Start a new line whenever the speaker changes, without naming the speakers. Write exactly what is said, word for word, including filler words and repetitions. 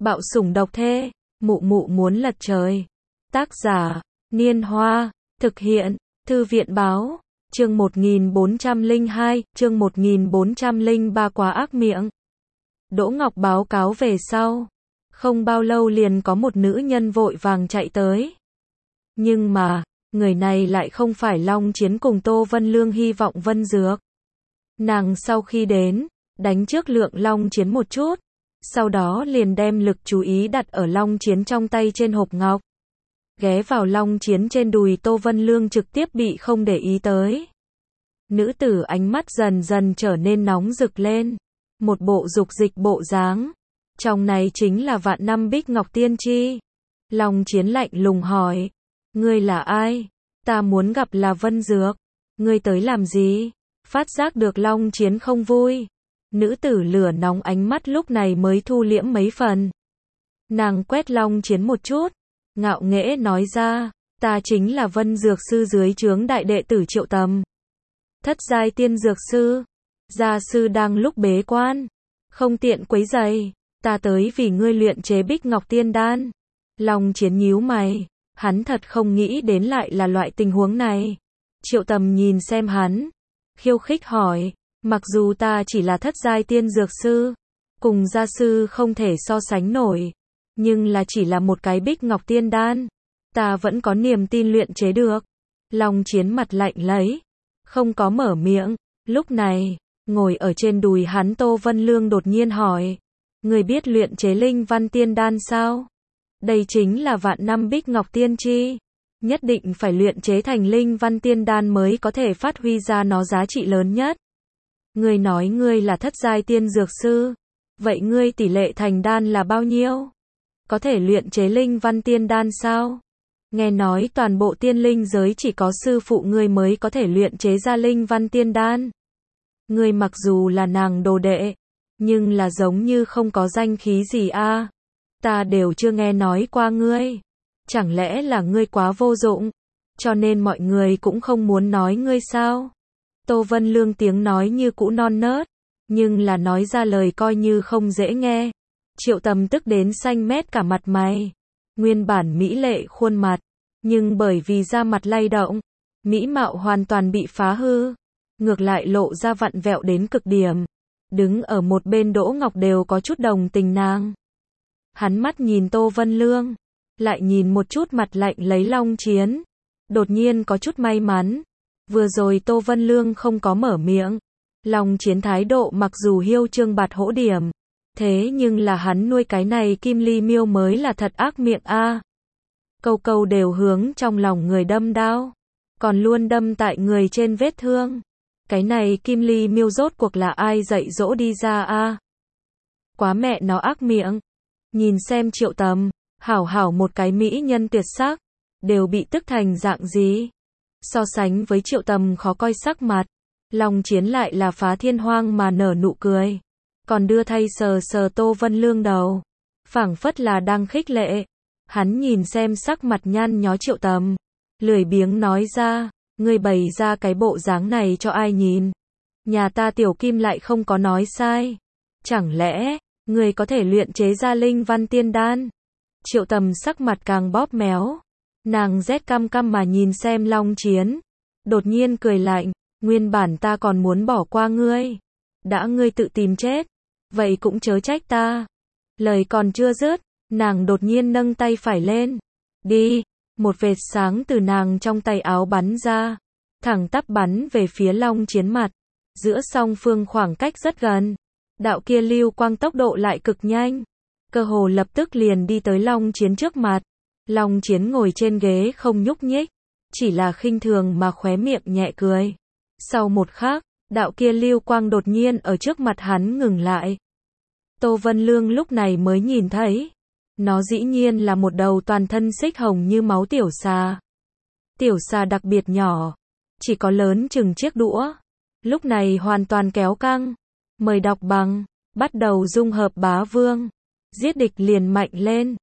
Bạo sủng độc thê, mụ mụ muốn lật trời. Tác giả, Niên Hoa, thực hiện, Thư viện báo, chương một nghìn bốn trăm lẻ hai, chương một nghìn bốn trăm lẻ ba quá ác miệng. Đỗ Ngọc báo cáo về sau. Không bao lâu liền có một nữ nhân vội vàng chạy tới. Nhưng mà, người này lại không phải Long Chiến cùng Tô Vân Lương hy vọng Vân Dược. Nàng sau khi đến, đánh trước Lượng Long Chiến một chút, sau đó liền đem lực chú ý đặt ở Long Chiến trong tay trên hộp ngọc. Ghé vào Long Chiến trên đùi Tô Vân Lương trực tiếp bị không để ý tới. Nữ tử ánh mắt dần dần trở nên nóng rực lên, một bộ dục dịch bộ dáng. Trong này chính là vạn năm Bích Ngọc Tiên Chi. Long Chiến lạnh lùng hỏi, ngươi là ai? Ta muốn gặp là Vân Dược. Ngươi tới làm gì? Phát giác được Long Chiến không vui. Nữ tử lửa nóng ánh mắt lúc này mới thu liễm mấy phần. Nàng quét Long Chiến một chút, ngạo nghễ nói ra, ta chính là Vân Dược sư dưới trướng đại đệ tử Triệu Tầm. Thất giai tiên dược sư. Gia sư đang lúc bế quan, không tiện quấy rầy, ta tới vì ngươi luyện chế Bích Ngọc Tiên Đan. Long Chiến nhíu mày, hắn thật không nghĩ đến lại là loại tình huống này. Triệu Tầm nhìn xem hắn, khiêu khích hỏi, mặc dù ta chỉ là thất giai tiên dược sư, cùng gia sư không thể so sánh nổi, nhưng là chỉ là một cái Bích Ngọc Tiên Đan, ta vẫn có niềm tin luyện chế được. Long Chiến mặt lạnh lấy, không có mở miệng. Lúc này, ngồi ở trên đùi hắn Tô Vân Lương đột nhiên hỏi, người biết luyện chế Linh Văn Tiên Đan sao? Đây chính là vạn năm Bích Ngọc Tiên Chi, nhất định phải luyện chế thành Linh Văn Tiên Đan mới có thể phát huy ra nó giá trị lớn nhất. Ngươi nói ngươi là thất giai tiên dược sư, vậy ngươi tỷ lệ thành đan là bao nhiêu? Có thể luyện chế Linh Văn Tiên Đan sao? Nghe nói toàn bộ tiên linh giới chỉ có sư phụ ngươi mới có thể luyện chế ra Linh Văn Tiên Đan. Ngươi mặc dù là nàng đồ đệ, nhưng là giống như không có danh khí gì a. À? Ta đều chưa nghe nói qua ngươi. Chẳng lẽ là ngươi quá vô dụng, cho nên mọi người cũng không muốn nói ngươi sao? Tô Vân Lương tiếng nói như cũ non nớt, nhưng là nói ra lời coi như không dễ nghe. Triệu Tầm tức đến xanh mét cả mặt mày. Nguyên bản mỹ lệ khuôn mặt, nhưng bởi vì da mặt lay động, mỹ mạo hoàn toàn bị phá hư, ngược lại lộ ra vặn vẹo đến cực điểm. Đứng ở một bên Đỗ Ngọc đều có chút đồng tình nàng. Hắn mắt nhìn Tô Vân Lương, lại nhìn một chút mặt lạnh lấy Long Chiến. Đột nhiên có chút may mắn, vừa rồi Tô Vân Lương không có mở miệng. Long Chiến thái độ mặc dù hiêu trương bạt hỗ điểm, thế nhưng là hắn nuôi cái này Kim Ly Miêu mới là thật ác miệng a. À. Câu câu đều hướng trong lòng người đâm đao, còn luôn đâm tại người trên vết thương. Cái này Kim Ly Miêu rốt cuộc là ai dạy dỗ đi ra a? À. Quá mẹ nó ác miệng. Nhìn xem Triệu Tầm, hảo hảo một cái mỹ nhân tuyệt sắc, đều bị tức thành dạng gì? So sánh với Triệu Tầm khó coi sắc mặt, Long Chiến lại là phá thiên hoang mà nở nụ cười, còn đưa thay sờ sờ Tô Vân Lương đầu, phảng phất là đang khích lệ. Hắn nhìn xem sắc mặt nhăn nhó Triệu Tầm, lười biếng nói ra, ngươi bày ra cái bộ dáng này cho ai nhìn? Nhà ta Tiểu Kim lại không có nói sai. Chẳng lẽ, ngươi có thể luyện chế ra Linh Văn Tiên Đan? Triệu Tầm sắc mặt càng bóp méo. Nàng rét căm căm mà nhìn xem Long Chiến, đột nhiên cười lạnh, nguyên bản ta còn muốn bỏ qua ngươi. Đã ngươi tự tìm chết, vậy cũng chớ trách ta. Lời còn chưa dứt, nàng đột nhiên nâng tay phải lên. Đi, một vệt sáng từ nàng trong tay áo bắn ra, thẳng tắp bắn về phía Long Chiến mặt. Giữa song phương khoảng cách rất gần, đạo kia lưu quang tốc độ lại cực nhanh, cơ hồ lập tức liền đi tới Long Chiến trước mặt. Long Chiến ngồi trên ghế không nhúc nhích, chỉ là khinh thường mà khóe miệng nhẹ cười. Sau một khắc, đạo kia lưu quang đột nhiên ở trước mặt hắn ngừng lại. Tô Vân Lương lúc này mới nhìn thấy, nó dĩ nhiên là một đầu toàn thân xích hồng như máu tiểu xà. Tiểu xà đặc biệt nhỏ, chỉ có lớn chừng chiếc đũa. Lúc này hoàn toàn kéo căng. Mời đọc bằng, bắt đầu dung hợp bá vương. Giết địch liền mạnh lên.